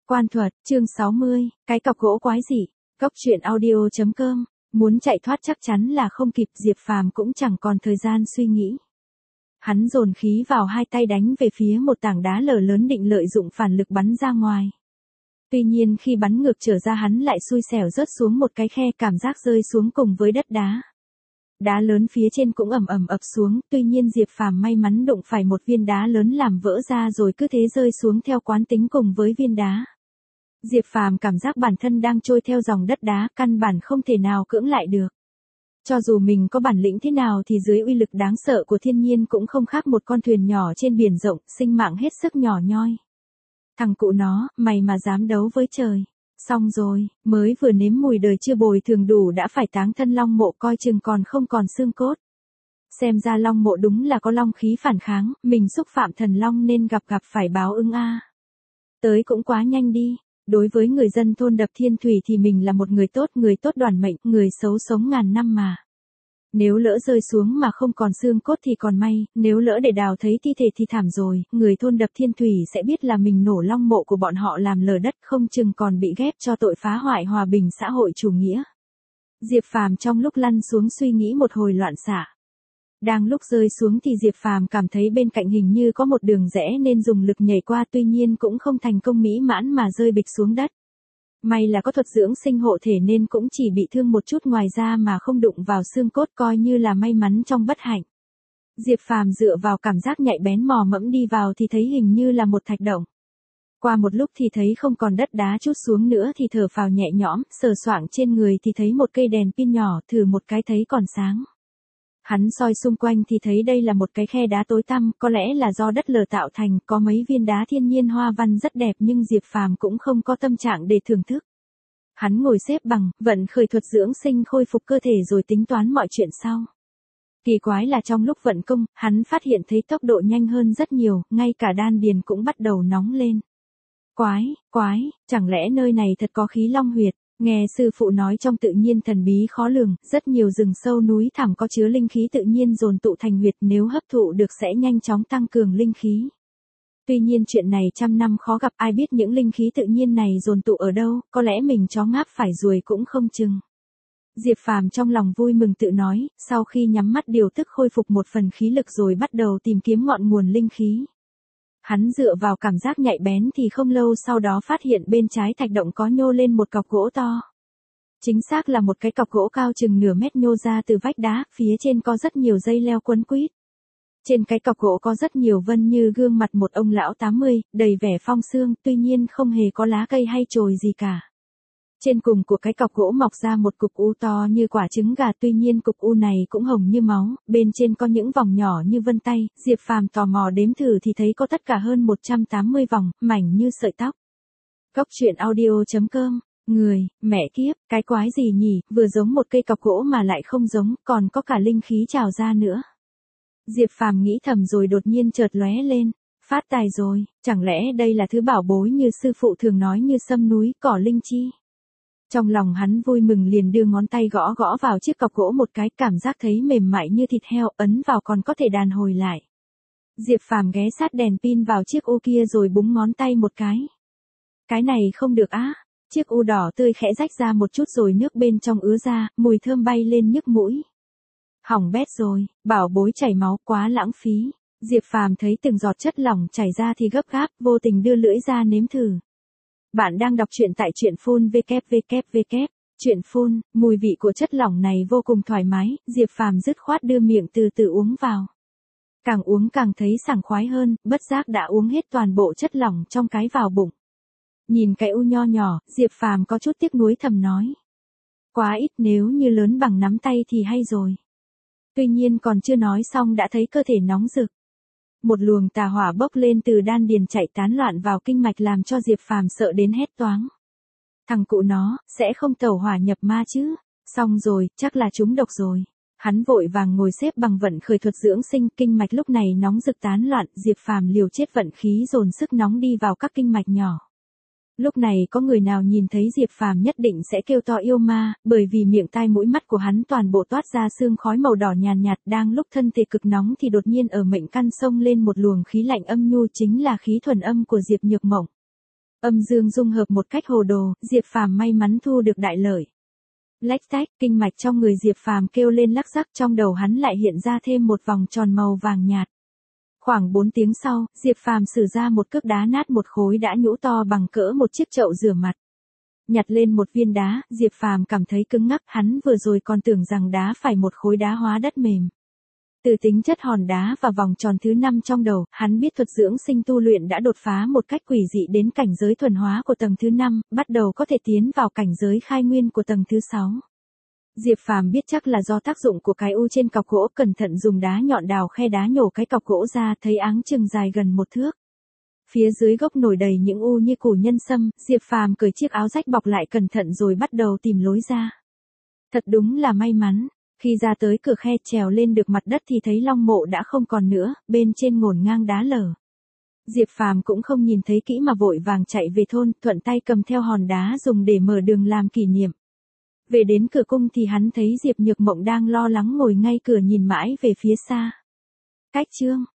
Quan thuật, chương 60, cái cọc gỗ quái dị. Cốc truyện audio.com. Muốn chạy thoát chắc chắn là không kịp, Diệp Phàm cũng chẳng còn thời gian suy nghĩ. Hắn dồn khí vào hai tay đánh về phía một tảng đá lở lớn định lợi dụng phản lực bắn ra ngoài. Tuy nhiên khi bắn ngược trở ra hắn lại xui xẻo rớt xuống một cái khe, cảm giác rơi xuống cùng với đất đá. Đá lớn phía trên cũng ầm ầm ập xuống, tuy nhiên Diệp Phàm may mắn đụng phải một viên đá lớn làm vỡ ra rồi cứ thế rơi xuống theo quán tính cùng với viên đá. Diệp Phàm cảm giác bản thân đang trôi theo dòng đất đá, căn bản không thể nào cưỡng lại được. Cho dù mình có bản lĩnh thế nào thì dưới uy lực đáng sợ của thiên nhiên cũng không khác một con thuyền nhỏ trên biển rộng, sinh mạng hết sức nhỏ nhoi. Thằng cụ nó, mày mà dám đấu với trời. Xong rồi, mới vừa nếm mùi đời chưa bồi thường đủ đã phải táng thân Long Mộ, coi chừng còn không còn xương cốt. Xem ra Long Mộ đúng là có long khí phản kháng, mình xúc phạm thần long nên gặp phải báo ứng a. Tới cũng quá nhanh đi. Đối với người dân thôn Đập Thiên Thủy thì mình là một người tốt đoản mệnh, người xấu sống ngàn năm mà. Nếu lỡ rơi xuống mà không còn xương cốt thì còn may, nếu lỡ để đào thấy thi thể thì thảm rồi, người thôn Đập Thiên Thủy sẽ biết là mình nổ long mộ của bọn họ làm lở đất, không chừng còn bị ghép cho tội phá hoại hòa bình xã hội chủ nghĩa. Diệp Phàm trong lúc lăn xuống suy nghĩ một hồi loạn xạ. Đang lúc rơi xuống thì Diệp Phàm cảm thấy bên cạnh hình như có một đường rẽ nên dùng lực nhảy qua, tuy nhiên cũng không thành công mỹ mãn mà rơi bịch xuống đất. May là có thuật dưỡng sinh hộ thể nên cũng chỉ bị thương một chút, ngoài ra mà không đụng vào xương cốt, coi như là may mắn trong bất hạnh. Diệp Phàm dựa vào cảm giác nhạy bén mò mẫm đi vào thì thấy hình như là một thạch động. Qua một lúc thì thấy không còn đất đá trút xuống nữa thì thở phào nhẹ nhõm, sờ soạng trên người thì thấy một cây đèn pin nhỏ, thử một cái thấy còn sáng. Hắn soi xung quanh thì thấy đây là một cái khe đá tối tăm, có lẽ là do đất lở tạo thành, có mấy viên đá thiên nhiên hoa văn rất đẹp nhưng Diệp Phàm cũng không có tâm trạng để thưởng thức. Hắn ngồi xếp bằng, vận khởi thuật dưỡng sinh khôi phục cơ thể rồi tính toán mọi chuyện sau. Kỳ quái là trong lúc vận công, hắn phát hiện thấy tốc độ nhanh hơn rất nhiều, ngay cả đan điền cũng bắt đầu nóng lên. Quái, chẳng lẽ nơi này thật có khí long huyệt? Nghe sư phụ nói trong tự nhiên thần bí khó lường, rất nhiều rừng sâu núi thẳm có chứa linh khí tự nhiên dồn tụ thành huyệt, nếu hấp thụ được sẽ nhanh chóng tăng cường linh khí. Tuy nhiên chuyện này trăm năm khó gặp, ai biết những linh khí tự nhiên này dồn tụ ở đâu, có lẽ mình chó ngáp phải ruồi cũng không chừng. Diệp Phàm trong lòng vui mừng tự nói, sau khi nhắm mắt điều tức khôi phục một phần khí lực rồi bắt đầu tìm kiếm ngọn nguồn linh khí. Hắn dựa vào cảm giác nhạy bén thì không lâu sau đó phát hiện bên trái thạch động có nhô lên một cọc gỗ to. Chính xác là một cái cọc gỗ cao chừng nửa mét nhô ra từ vách đá, phía trên có rất nhiều dây leo quấn quýt. Trên cái cọc gỗ có rất nhiều vân như gương mặt một ông lão 80, đầy vẻ phong sương, tuy nhiên không hề có lá cây hay chồi gì cả. Trên cùng của cái cọc gỗ mọc ra một cục u to như quả trứng gà, tuy nhiên cục u này cũng hồng như máu, bên trên có những vòng nhỏ như vân tay, Diệp Phàm tò mò đếm thử thì thấy có tất cả hơn 180 vòng, mảnh như sợi tóc. Cốc truyện audio.com. Người, mẹ kiếp, cái quái gì nhỉ, vừa giống một cây cọc gỗ mà lại không giống, còn có cả linh khí trào ra nữa. Diệp Phàm nghĩ thầm rồi đột nhiên chợt lóe lên, phát tài rồi, chẳng lẽ đây là thứ bảo bối như sư phụ thường nói như sâm núi, cỏ linh chi. Trong lòng hắn vui mừng liền đưa ngón tay gõ vào chiếc cọc gỗ một cái, cảm giác thấy mềm mại như thịt heo, ấn vào còn có thể đàn hồi lại. Diệp Phàm ghé sát đèn pin vào chiếc u kia rồi búng ngón tay một cái. Cái này không được á, chiếc u đỏ tươi khẽ rách ra một chút rồi nước bên trong ứa ra, mùi thơm bay lên nhức mũi. Hỏng bét rồi, bảo bối chảy máu, quá lãng phí. Diệp Phàm thấy từng giọt chất lỏng chảy ra thì gấp gáp, vô tình đưa lưỡi ra nếm thử. Bạn đang đọc truyện tại truyện phun www. Truyện phun, mùi vị của chất lỏng này vô cùng thoải mái, Diệp Phàm dứt khoát đưa miệng từ từ uống vào. Càng uống càng thấy sảng khoái hơn, bất giác đã uống hết toàn bộ chất lỏng trong cái vào bụng. Nhìn cái u nho nhỏ, Diệp Phàm có chút tiếc nuối thầm nói. Quá ít, nếu như lớn bằng nắm tay thì hay rồi. Tuy nhiên còn chưa nói xong đã thấy cơ thể nóng rực. Một luồng tà hỏa bốc lên từ đan điền chạy tán loạn vào kinh mạch làm cho Diệp Phàm sợ đến hét toáng. Thằng cụ nó, sẽ không tẩu hỏa nhập ma chứ? Xong rồi, chắc là trúng độc rồi. Hắn vội vàng ngồi xếp bằng vận khởi thuật dưỡng sinh, kinh mạch lúc này nóng rực tán loạn, Diệp Phàm liều chết vận khí dồn sức nóng đi vào các kinh mạch nhỏ. Lúc này có người nào nhìn thấy Diệp Phàm nhất định sẽ kêu to yêu ma, bởi vì miệng tai mũi mắt của hắn toàn bộ toát ra sương khói màu đỏ nhàn nhạt, đang lúc thân thể cực nóng thì đột nhiên ở mệnh căn xông lên một luồng khí lạnh âm nhu, chính là khí thuần âm của Diệp Nhược Mộng. Âm dương dung hợp một cách hồ đồ, Diệp Phàm may mắn thu được đại lợi. Lách tách, kinh mạch trong người Diệp Phàm kêu lên lắc rắc, trong đầu hắn lại hiện ra thêm một vòng tròn màu vàng nhạt. Khoảng 4 tiếng sau, Diệp Phàm sử ra một cước đá nát một khối đá nhũ to bằng cỡ một chiếc chậu rửa mặt. Nhặt lên một viên đá, Diệp Phàm cảm thấy cứng ngắc, hắn vừa rồi còn tưởng rằng đá phải một khối đá hóa đất mềm. Từ tính chất hòn đá và vòng tròn thứ 5 trong đầu, hắn biết thuật dưỡng sinh tu luyện đã đột phá một cách quỷ dị đến cảnh giới thuần hóa của tầng thứ 5, bắt đầu có thể tiến vào cảnh giới khai nguyên của tầng thứ 6. Diệp Phàm biết chắc là do tác dụng của cái u trên cọc gỗ, cẩn thận dùng đá nhọn đào khe đá nhổ cái cọc gỗ ra, thấy áng chừng dài gần 1 thước. Phía dưới gốc nổi đầy những u như củ nhân sâm, Diệp Phàm cởi chiếc áo rách bọc lại cẩn thận rồi bắt đầu tìm lối ra. Thật đúng là may mắn, khi ra tới cửa khe trèo lên được mặt đất thì thấy long mộ đã không còn nữa, bên trên ngổn ngang đá lở. Diệp Phàm cũng không nhìn thấy kỹ mà vội vàng chạy về thôn, thuận tay cầm theo hòn đá dùng để mở đường làm kỷ niệm. Về đến cửa cung thì hắn thấy Diệp Nhược Mộng đang lo lắng ngồi ngay cửa nhìn mãi về phía xa. Cách chương